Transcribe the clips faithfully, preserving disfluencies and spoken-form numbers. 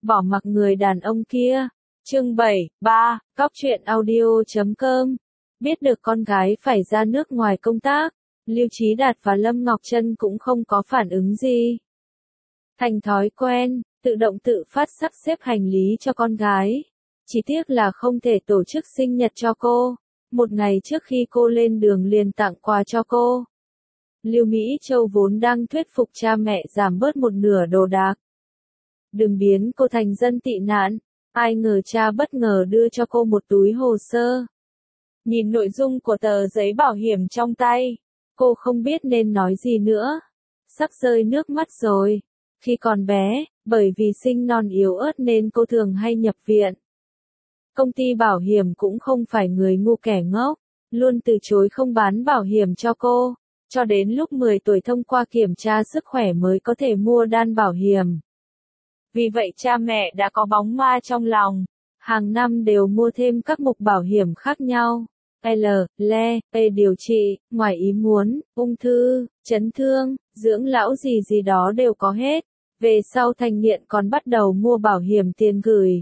bỏ mặc người đàn ông kia. Chương bảy, ba, Cóc truyện audio chấm com. Biết được con gái phải ra nước ngoài công tác, Lưu Chí Đạt và Lâm Ngọc Trân cũng không có phản ứng gì. Thành thói quen, tự động tự phát sắp xếp hành lý cho con gái. Chỉ tiếc là không thể tổ chức sinh nhật cho cô. Một ngày trước khi cô lên đường liền tặng quà cho cô. Lưu Mỹ Châu vốn đang thuyết phục cha mẹ giảm bớt một nửa đồ đạc. Đừng biến cô thành dân tị nạn. Ai ngờ cha bất ngờ đưa cho cô một túi hồ sơ. Nhìn nội dung của tờ giấy bảo hiểm trong tay, cô không biết nên nói gì nữa. Sắp rơi nước mắt rồi. Khi còn bé, bởi vì sinh non yếu ớt nên cô thường hay nhập viện. Công ty bảo hiểm cũng không phải người ngu kẻ ngốc, luôn từ chối không bán bảo hiểm cho cô, cho đến lúc mười tuổi thông qua kiểm tra sức khỏe mới có thể mua đan bảo hiểm. Vì vậy cha mẹ đã có bóng ma trong lòng, hàng năm đều mua thêm các mục bảo hiểm khác nhau. L, le, P điều trị, ngoài ý muốn, ung thư, chấn thương, dưỡng lão gì gì đó đều có hết. Về sau thành nghiện còn bắt đầu mua bảo hiểm tiền gửi.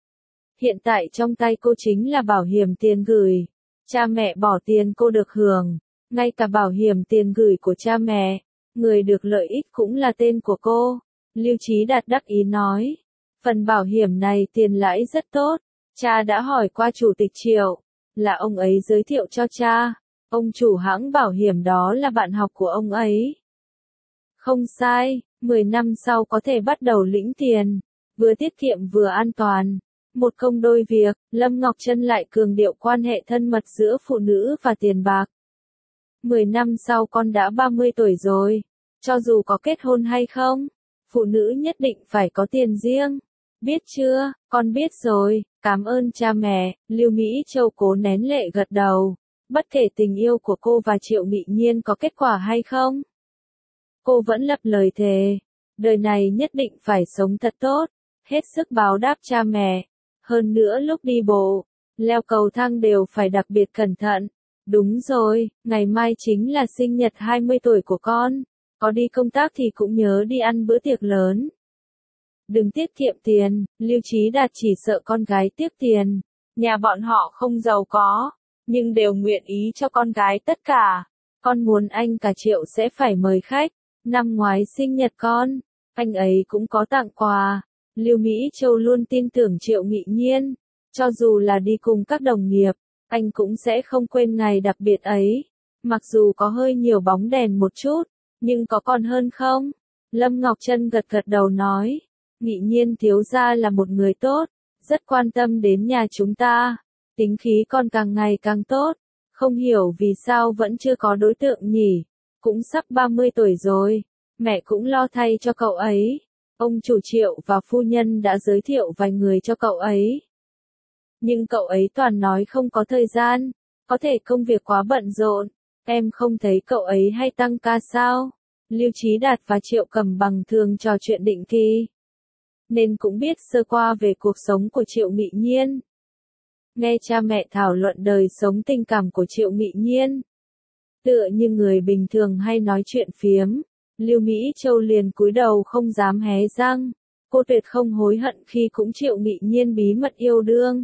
Hiện tại trong tay cô chính là bảo hiểm tiền gửi. Cha mẹ bỏ tiền cô được hưởng. Ngay cả bảo hiểm tiền gửi của cha mẹ, người được lợi ích cũng là tên của cô. Lưu Chí Đạt đắc ý nói. Phần bảo hiểm này tiền lãi rất tốt. Cha đã hỏi qua chủ tịch Triệu. Là ông ấy giới thiệu cho cha. Ông chủ hãng bảo hiểm đó là bạn học của ông ấy. Không sai, mười năm sau có thể bắt đầu lĩnh tiền. Vừa tiết kiệm vừa an toàn. Một công đôi việc, Lâm Ngọc Trân lại cường điệu quan hệ thân mật giữa phụ nữ và tiền bạc. Mười năm sau con đã ba mươi tuổi rồi. Cho dù có kết hôn hay không, phụ nữ nhất định phải có tiền riêng. Biết chưa, con biết rồi, cảm ơn cha mẹ. Lưu Mỹ Châu cố nén lệ gật đầu. Bất kể tình yêu của cô và Triệu Nghị Nhiên có kết quả hay không, cô vẫn lập lời thề. Đời này nhất định phải sống thật tốt, hết sức báo đáp cha mẹ. Hơn nữa lúc đi bộ, leo cầu thang đều phải đặc biệt cẩn thận. Đúng rồi, ngày mai chính là sinh nhật hai mươi tuổi của con. Có đi công tác thì cũng nhớ đi ăn bữa tiệc lớn. Đừng tiết kiệm tiền, Lưu Chí Đạt chỉ sợ con gái tiếc tiền. Nhà bọn họ không giàu có, nhưng đều nguyện ý cho con gái tất cả. Con muốn anh cả Triệu sẽ phải mời khách. Năm ngoái sinh nhật con, anh ấy cũng có tặng quà. Lưu Mỹ Châu luôn tin tưởng Triệu Nghị Nhiên. Cho dù là đi cùng các đồng nghiệp, anh cũng sẽ không quên ngày đặc biệt ấy. Mặc dù có hơi nhiều bóng đèn một chút, nhưng có còn hơn không? Lâm Ngọc Trân gật gật đầu nói. Nghị Nhiên thiếu gia là một người tốt, rất quan tâm đến nhà chúng ta. Tính khí con càng ngày càng tốt. Không hiểu vì sao vẫn chưa có đối tượng nhỉ. Cũng sắp ba mươi tuổi rồi. Mẹ cũng lo thay cho cậu ấy. Ông chủ Triệu và phu nhân đã giới thiệu vài người cho cậu ấy. Nhưng cậu ấy toàn nói không có thời gian. Có thể công việc quá bận rộn. Em không thấy cậu ấy hay tăng ca sao? Lưu Chí Đạt và Triệu Cầm Bằng thường trò chuyện định kỳ, nên cũng biết sơ qua về cuộc sống của Triệu Nghị Nhiên. Nghe cha mẹ thảo luận đời sống tình cảm của Triệu Nghị Nhiên, tựa như người bình thường hay nói chuyện phiếm, Lưu Mỹ Châu liền cúi đầu không dám hé răng. Cô tuyệt không hối hận khi cũng Triệu Nghị Nhiên bí mật yêu đương.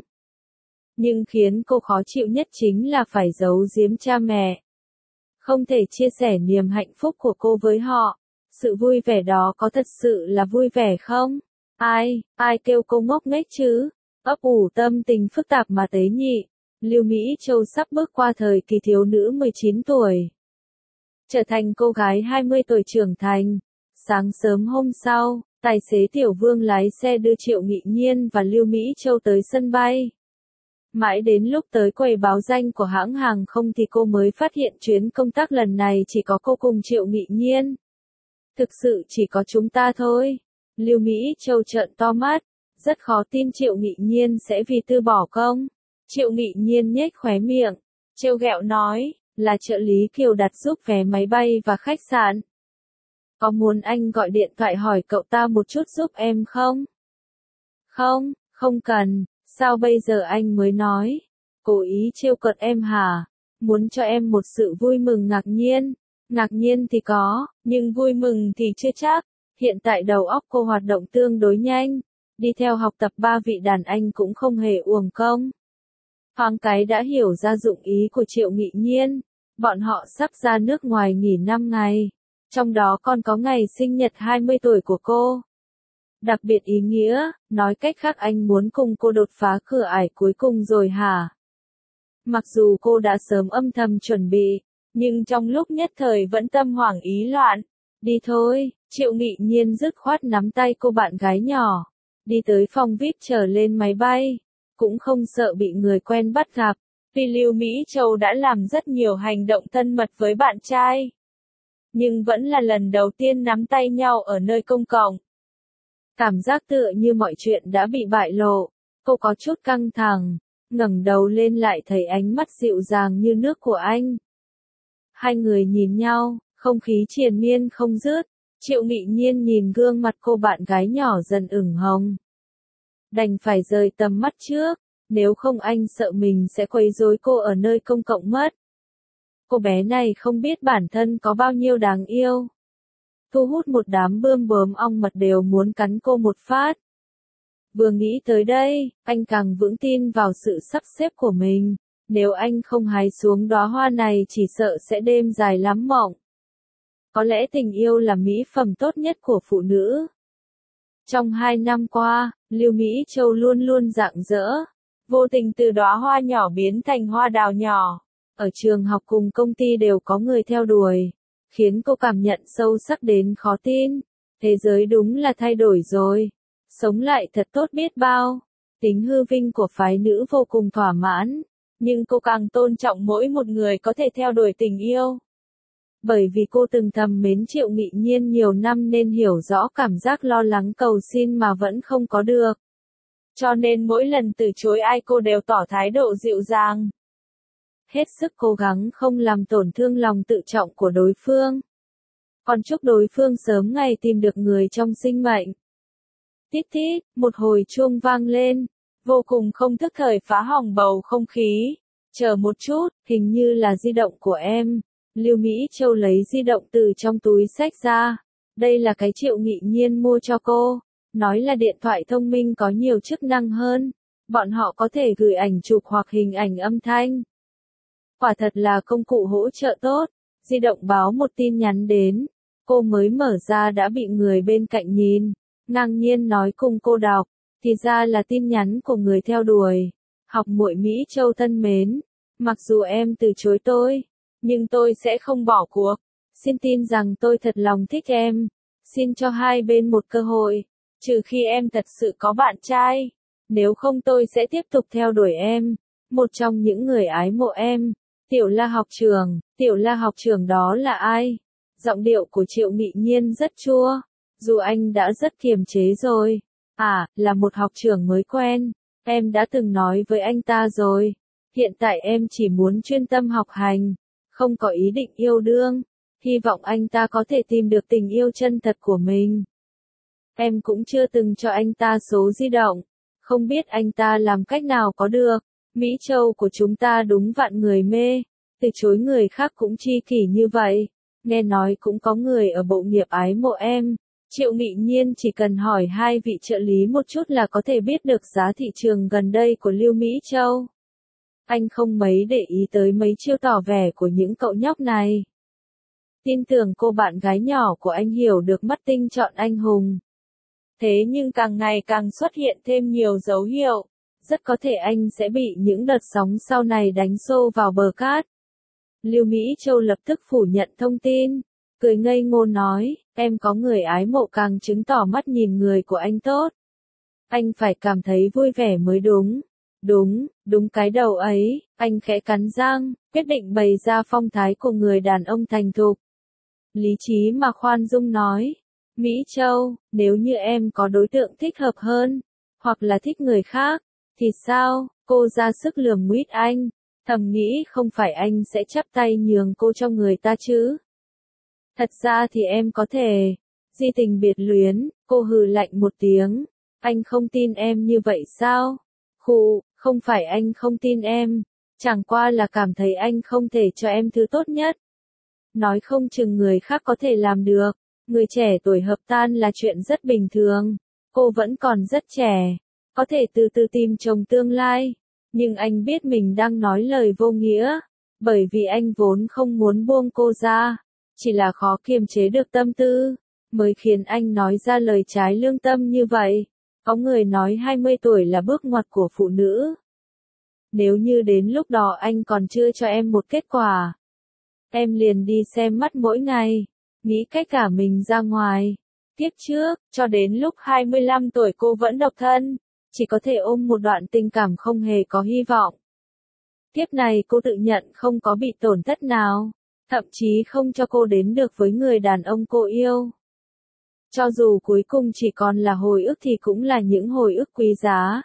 Nhưng khiến cô khó chịu nhất chính là phải giấu giếm cha mẹ. Không thể chia sẻ niềm hạnh phúc của cô với họ. Sự vui vẻ đó có thật sự là vui vẻ không? Ai, ai kêu cô ngốc nghếch chứ? Ấp ủ tâm tình phức tạp mà tế nhị. Lưu Mỹ Châu sắp bước qua thời kỳ thiếu nữ mười chín tuổi. Trở thành cô gái hai mươi tuổi trưởng thành. Sáng sớm hôm sau, tài xế Tiểu Vương lái xe đưa Triệu Nghị Nhiên và Lưu Mỹ Châu tới sân bay. Mãi đến lúc tới quầy báo danh của hãng hàng không thì cô mới phát hiện chuyến công tác lần này chỉ có cô cùng Triệu Nghị Nhiên. Thực sự chỉ có chúng ta thôi. Lưu Mỹ Châu trợn to mắt, rất khó tin Triệu Nghị Nhiên sẽ vì từ bỏ công. Triệu Nghị Nhiên nhếch khóe miệng, trêu ghẹo nói, là trợ lý Kiều đặt giúp vé máy bay và khách sạn. Có muốn anh gọi điện thoại hỏi cậu ta một chút giúp em không? Không, không cần, sao bây giờ anh mới nói? Cố ý trêu cợt em hả? Muốn cho em một sự vui mừng ngạc nhiên. Ngạc nhiên thì có, nhưng vui mừng thì chưa chắc. Hiện tại đầu óc cô hoạt động tương đối nhanh. đi theo học tập ba vị đàn anh cũng không hề uổng công. Thoáng cái đã hiểu ra dụng ý của Triệu Nghị Nhiên, bọn họ sắp ra nước ngoài nghỉ năm ngày, trong đó còn có ngày sinh nhật hai mươi tuổi của cô. Đặc biệt ý nghĩa, nói cách khác anh muốn cùng cô đột phá cửa ải cuối cùng rồi hả? Mặc dù cô đã sớm âm thầm chuẩn bị, nhưng trong lúc nhất thời vẫn tâm hoảng ý loạn. Đi thôi, Triệu Nghị Nhiên dứt khoát nắm tay cô bạn gái nhỏ, đi tới phòng vi ai pi chờ lên máy bay, cũng không sợ bị người quen bắt gặp. Tuy Lưu Mỹ Châu đã làm rất nhiều hành động thân mật với bạn trai, nhưng vẫn là lần đầu tiên nắm tay nhau ở nơi công cộng. Cảm giác tựa như mọi chuyện đã bị bại lộ, cô có chút căng thẳng, ngẩng đầu lên lại thấy ánh mắt dịu dàng như nước của anh. Hai người nhìn nhau, không khí triền miên không dứt, Triệu Nghị Nhiên nhìn gương mặt cô bạn gái nhỏ dần ửng hồng. Đành phải rời tầm mắt trước, nếu không anh sợ mình sẽ quấy rối cô ở nơi công cộng mất. Cô bé này không biết bản thân có bao nhiêu đáng yêu. Thu hút một đám bươm bướm ong mật đều muốn cắn cô một phát. Vừa nghĩ tới đây, anh càng vững tin vào sự sắp xếp của mình. Nếu anh không hái xuống đóa hoa này chỉ sợ sẽ đêm dài lắm mộng. Có lẽ tình yêu là mỹ phẩm tốt nhất của phụ nữ. Trong hai năm qua, Lưu Mỹ Châu luôn luôn rạng rỡ, vô tình từ đóa hoa nhỏ biến thành hoa đào nhỏ. Ở trường học cùng công ty đều có người theo đuổi, khiến cô cảm nhận sâu sắc đến khó tin. Thế giới đúng là thay đổi rồi, sống lại thật tốt biết bao. Tính hư vinh của phái nữ vô cùng thỏa mãn, nhưng cô càng tôn trọng mỗi một người có thể theo đuổi tình yêu. Bởi vì cô từng thầm mến Triệu Nghị Nhiên nhiều năm nên hiểu rõ cảm giác lo lắng cầu xin mà vẫn không có được. Cho nên mỗi lần từ chối ai cô đều tỏ thái độ dịu dàng. Hết sức cố gắng không làm tổn thương lòng tự trọng của đối phương. Còn chúc đối phương sớm ngày tìm được người trong sinh mệnh. Tít tít, một hồi chuông vang lên, vô cùng không thức thời phá hỏng bầu không khí. Chờ một chút, hình như là di động của em. Lưu Mỹ Châu lấy di động từ trong túi xách ra. Đây là cái Triệu Nghị Nhiên mua cho cô. Nói là điện thoại thông minh có nhiều chức năng hơn. Bọn họ có thể gửi ảnh chụp hoặc hình ảnh âm thanh. Quả thật là công cụ hỗ trợ tốt. Di động báo một tin nhắn đến. Cô mới mở ra đã bị người bên cạnh nhìn. Ngang nhiên nói cùng cô đọc. Thì ra là tin nhắn của người theo đuổi. Học muội Mỹ Châu thân mến. Mặc dù em từ chối tôi, nhưng tôi sẽ không bỏ cuộc. Xin tin rằng tôi thật lòng thích em. Xin cho hai bên một cơ hội. Trừ khi em thật sự có bạn trai. Nếu không tôi sẽ tiếp tục theo đuổi em. Một trong những người ái mộ em. Tiểu La học trưởng. Tiểu La học trưởng đó là ai? Giọng điệu của Triệu Nghị Nhiên rất chua. Dù anh đã rất kiềm chế rồi. À, là một học trưởng mới quen. Em đã từng nói với anh ta rồi. Hiện tại em chỉ muốn chuyên tâm học hành. Không có ý định yêu đương. Hy vọng anh ta có thể tìm được tình yêu chân thật của mình. Em cũng chưa từng cho anh ta số di động. Không biết anh ta làm cách nào có được. Mỹ Châu của chúng ta đúng vạn người mê. Từ chối người khác cũng chi kỷ như vậy. Nghe nói cũng có người ở bộ nghiệp ái mộ em. Triệu Nghị Nhiên chỉ cần hỏi hai vị trợ lý một chút là có thể biết được giá thị trường gần đây của Lưu Mỹ Châu. Anh không mấy để ý tới mấy chiêu tỏ vẻ của những cậu nhóc này. Tin tưởng cô bạn gái nhỏ của anh hiểu được mắt tinh chọn anh hùng. Thế nhưng càng ngày càng xuất hiện thêm nhiều dấu hiệu. Rất có thể anh sẽ bị những đợt sóng sau này đánh xô vào bờ cát. Lưu Mỹ Châu lập tức phủ nhận thông tin. Cười ngây ngô nói, em có người ái mộ càng chứng tỏ mắt nhìn người của anh tốt. Anh phải cảm thấy vui vẻ mới đúng. Đúng, đúng cái đầu ấy, anh khẽ cắn răng, quyết định bày ra phong thái của người đàn ông thành thục. Lý trí mà khoan dung nói, Mỹ Châu, nếu như em có đối tượng thích hợp hơn, hoặc là thích người khác, thì sao? Cô ra sức lườm nguýt anh, thầm nghĩ không phải anh sẽ chắp tay nhường cô cho người ta chứ. Thật ra thì em có thể. Di tình biệt luyến, cô hừ lạnh một tiếng. Anh không tin em như vậy sao? Khụ, không phải anh không tin em. Chẳng qua là cảm thấy anh không thể cho em thứ tốt nhất. Nói không chừng người khác có thể làm được. Người trẻ tuổi hợp tan là chuyện rất bình thường. cô vẫn còn rất trẻ, có thể từ từ tìm chồng tương lai. Nhưng anh biết mình đang nói lời vô nghĩa, bởi vì anh vốn không muốn buông cô ra, chỉ là khó kiềm chế được tâm tư, mới khiến anh nói ra lời trái lương tâm như vậy. Có người nói hai mươi tuổi là bước ngoặt của phụ nữ. Nếu như đến lúc đó anh còn chưa cho em một kết quả, em liền đi xem mắt mỗi ngày, nghĩ cách cả mình ra ngoài. Tiếp trước, cho đến lúc hai mươi lăm tuổi cô vẫn độc thân, chỉ có thể ôm một đoạn tình cảm không hề có hy vọng. Tiếp này cô tự nhận không có bị tổn thất nào, thậm chí không cho cô đến được với người đàn ông cô yêu. Cho dù cuối cùng chỉ còn là hồi ức thì cũng là những hồi ức quý giá.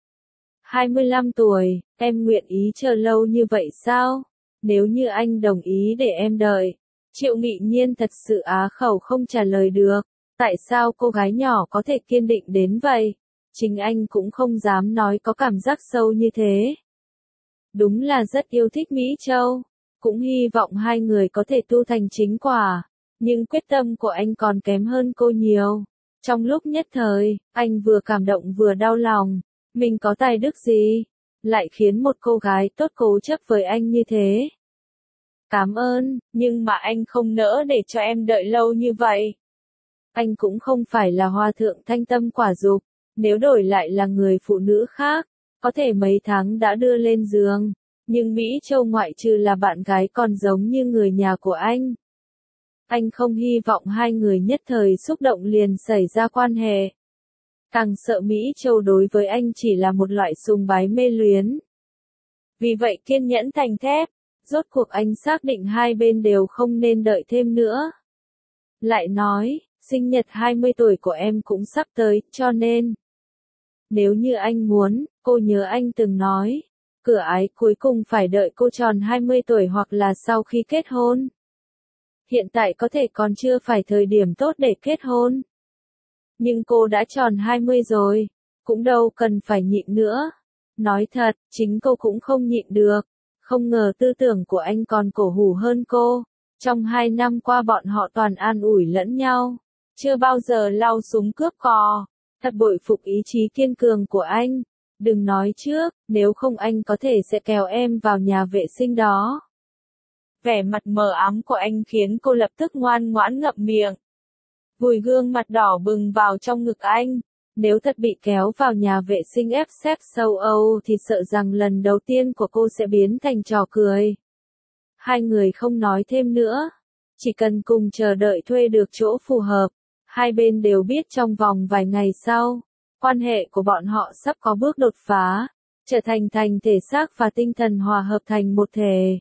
hai mươi lăm tuổi, em nguyện ý chờ lâu như vậy sao? Nếu như anh đồng ý để em đợi. Triệu Nghị Nhiên thật sự á khẩu không trả lời được. Tại sao cô gái nhỏ có thể kiên định đến vậy? Chính anh cũng không dám nói có cảm giác sâu như thế. Đúng là rất yêu thích Mỹ Châu. Cũng hy vọng hai người có thể tu thành chính quả. Nhưng quyết tâm của anh còn kém hơn cô nhiều. Trong lúc nhất thời, anh vừa cảm động vừa đau lòng. Mình có tài đức gì? Lại khiến một cô gái tốt cố chấp với anh như thế. Cảm ơn, nhưng mà anh không nỡ để cho em đợi lâu như vậy. Anh cũng không phải là hòa thượng thanh tâm quả dục. Nếu đổi lại là người phụ nữ khác, có thể mấy tháng đã đưa lên giường. Nhưng Mỹ Châu ngoại trừ là bạn gái còn giống như người nhà của anh. Anh không hy vọng hai người nhất thời xúc động liền xảy ra quan hệ. Càng sợ Mỹ Châu đối với anh chỉ là một loại sùng bái mê luyến. Vì vậy kiên nhẫn thành thép, rốt cuộc anh xác định hai bên đều không nên đợi thêm nữa. Lại nói, sinh nhật hai mươi tuổi của em cũng sắp tới, cho nên. Nếu như anh muốn, cô nhớ anh từng nói, cửa ái cuối cùng phải đợi cô tròn hai mươi tuổi hoặc là sau khi kết hôn. Hiện tại có thể còn chưa phải thời điểm tốt để kết hôn. Nhưng cô đã tròn hai mươi rồi, cũng đâu cần phải nhịn nữa. Nói thật, chính cô cũng không nhịn được. Không ngờ tư tưởng của anh còn cổ hủ hơn cô. Trong hai năm qua bọn họ toàn an ủi lẫn nhau. Chưa bao giờ lao súng cướp cò. Thật bội phục ý chí kiên cường của anh. Đừng nói trước, nếu không anh có thể sẽ kéo em vào nhà vệ sinh đó. Vẻ mặt mờ ám của anh khiến cô lập tức ngoan ngoãn ngậm miệng. Vùi gương mặt đỏ bừng vào trong ngực anh. Nếu thật bị kéo vào nhà vệ sinh ép xép châu Âu thì sợ rằng lần đầu tiên của cô sẽ biến thành trò cười. Hai người không nói thêm nữa. Chỉ cần cùng chờ đợi thuê được chỗ phù hợp. Hai bên đều biết trong vòng vài ngày sau, quan hệ của bọn họ sắp có bước đột phá, trở thành thành thể xác và tinh thần hòa hợp thành một thể.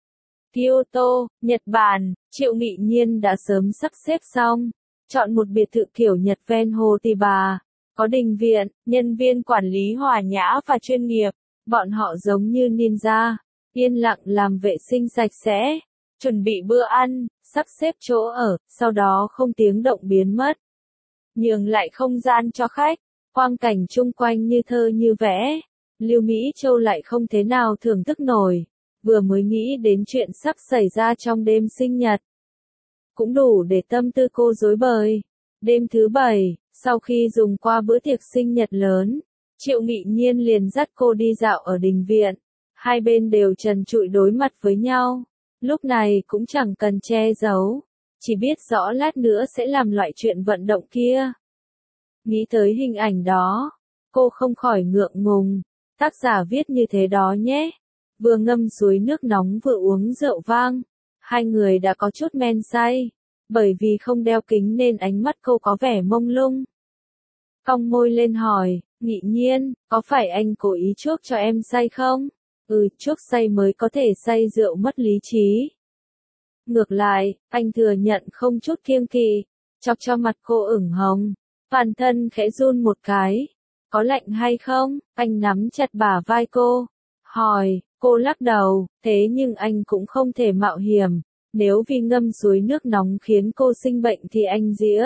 Kyoto, Nhật Bản, Triệu Nghị Nhiên đã sớm sắp xếp xong, chọn một biệt thự kiểu Nhật ven hồ Tỳ Bà, có đình viện, nhân viên quản lý hòa nhã và chuyên nghiệp, bọn họ giống như ninja, yên lặng làm vệ sinh sạch sẽ, chuẩn bị bữa ăn, sắp xếp chỗ ở, sau đó không tiếng động biến mất. Nhường lại không gian cho khách, quang cảnh chung quanh như thơ như vẽ, Lưu Mỹ Châu lại không thế nào thưởng thức nổi. Vừa mới nghĩ đến chuyện sắp xảy ra trong đêm sinh nhật. Cũng đủ để tâm tư cô rối bời. Đêm thứ bảy, sau khi dùng qua bữa tiệc sinh nhật lớn, Triệu Nghị Nhiên liền dắt cô đi dạo ở đình viện. Hai bên đều trần trụi đối mặt với nhau. Lúc này cũng chẳng cần che giấu. Chỉ biết rõ lát nữa sẽ làm loại chuyện vận động kia. Nghĩ tới hình ảnh đó, cô không khỏi ngượng ngùng. Tác giả viết như thế đó nhé. Vừa ngâm suối nước nóng vừa uống rượu vang. Hai người đã có chút men say. Bởi vì không đeo kính nên ánh mắt cô có vẻ mông lung. Cong môi lên hỏi, Nghị Nhiên, có phải anh cố ý chuốc cho em say không? Ừ, chuốc say mới có thể say rượu mất lý trí. Ngược lại, anh thừa nhận không chút kiêng kỵ, chọc cho mặt cô ửng hồng. Toàn thân khẽ run một cái. Có lạnh hay không? Anh nắm chặt bả vai cô. Hỏi, cô lắc đầu, thế nhưng anh cũng không thể mạo hiểm. Nếu vì ngâm suối nước nóng khiến cô sinh bệnh thì anh dĩa.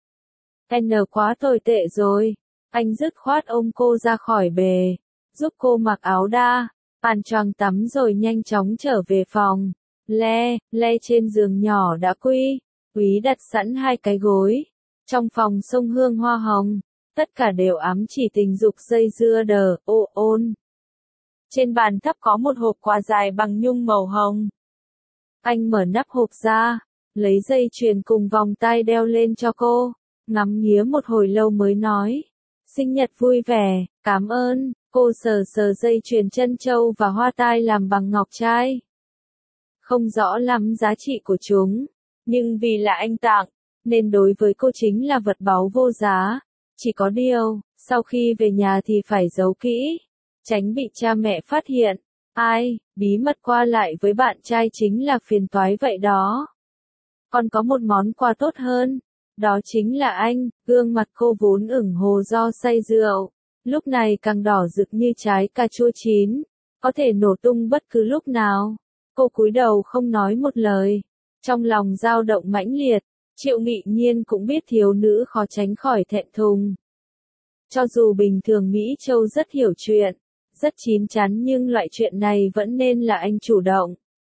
N quá tồi tệ rồi. Anh dứt khoát ôm cô ra khỏi bề. Giúp cô mặc áo đa, bàn choàng tắm rồi nhanh chóng trở về phòng. Le, le trên giường nhỏ đã quy. Quý đặt sẵn hai cái gối. Trong phòng xông hương hoa hồng. tất cả đều ám chỉ tình dục dây dưa đờ, ô ôn. Trên bàn thấp có một hộp quà dài bằng nhung màu hồng. Anh mở nắp hộp ra, lấy dây chuyền cùng vòng tai đeo lên cho cô, ngắm nghía một hồi lâu mới nói. Sinh nhật vui vẻ, cảm ơn. Cô sờ sờ dây chuyền chân châu và hoa tai làm bằng ngọc trai. Không rõ lắm giá trị của chúng, nhưng vì là anh tặng, nên đối với cô chính là vật báu vô giá. Chỉ có điều, sau khi về nhà thì phải giấu kỹ, tránh bị cha mẹ phát hiện. Ai, bí mật qua lại với bạn trai chính là phiền toái vậy đó. Còn có một món quà tốt hơn, đó chính là anh. Gương mặt cô vốn ửng hồ do say rượu, lúc này càng đỏ rực như trái cà chua chín, có thể nổ tung bất cứ lúc nào. Cô cúi đầu không nói một lời, trong lòng dao động mãnh liệt. Triệu Nghị Nhiên cũng biết thiếu nữ khó tránh khỏi thẹn thùng. Cho dù bình thường Mỹ Châu rất hiểu chuyện, rất chín chắn, nhưng loại chuyện này vẫn nên là anh chủ động.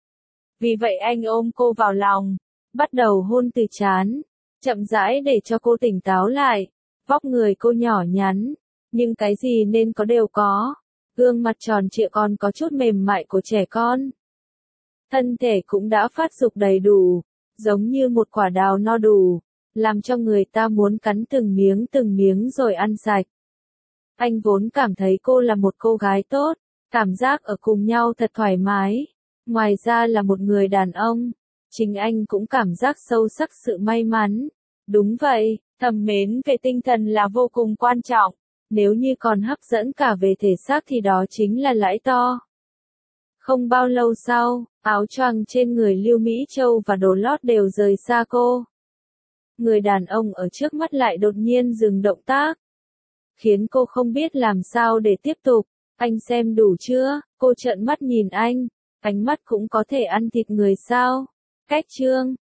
Vì vậy anh ôm cô vào lòng, bắt đầu hôn từ trán, chậm rãi để cho cô tỉnh táo lại. Vóc người cô nhỏ nhắn, nhưng cái gì nên có đều có. Gương mặt tròn trịa còn có chút mềm mại của trẻ con. Thân thể cũng đã phát dục đầy đủ, giống như một quả đào no đủ, làm cho người ta muốn cắn từng miếng từng miếng rồi ăn sạch. Anh vốn cảm thấy cô là một cô gái tốt, cảm giác ở cùng nhau thật thoải mái. Ngoài ra là một người đàn ông, chính anh cũng cảm giác sâu sắc sự may mắn. Đúng vậy, thầm mến về tinh thần là vô cùng quan trọng, nếu như còn hấp dẫn cả về thể xác thì đó chính là lãi to. Không bao lâu sau, áo choàng trên người Lưu Mỹ Châu và đồ lót đều rời xa cô. Người đàn ông ở trước mắt lại đột nhiên dừng động tác, khiến cô không biết làm sao để tiếp tục. Anh xem đủ chưa? Cô trợn mắt nhìn anh, ánh mắt cũng có thể ăn thịt người sao? Cách chương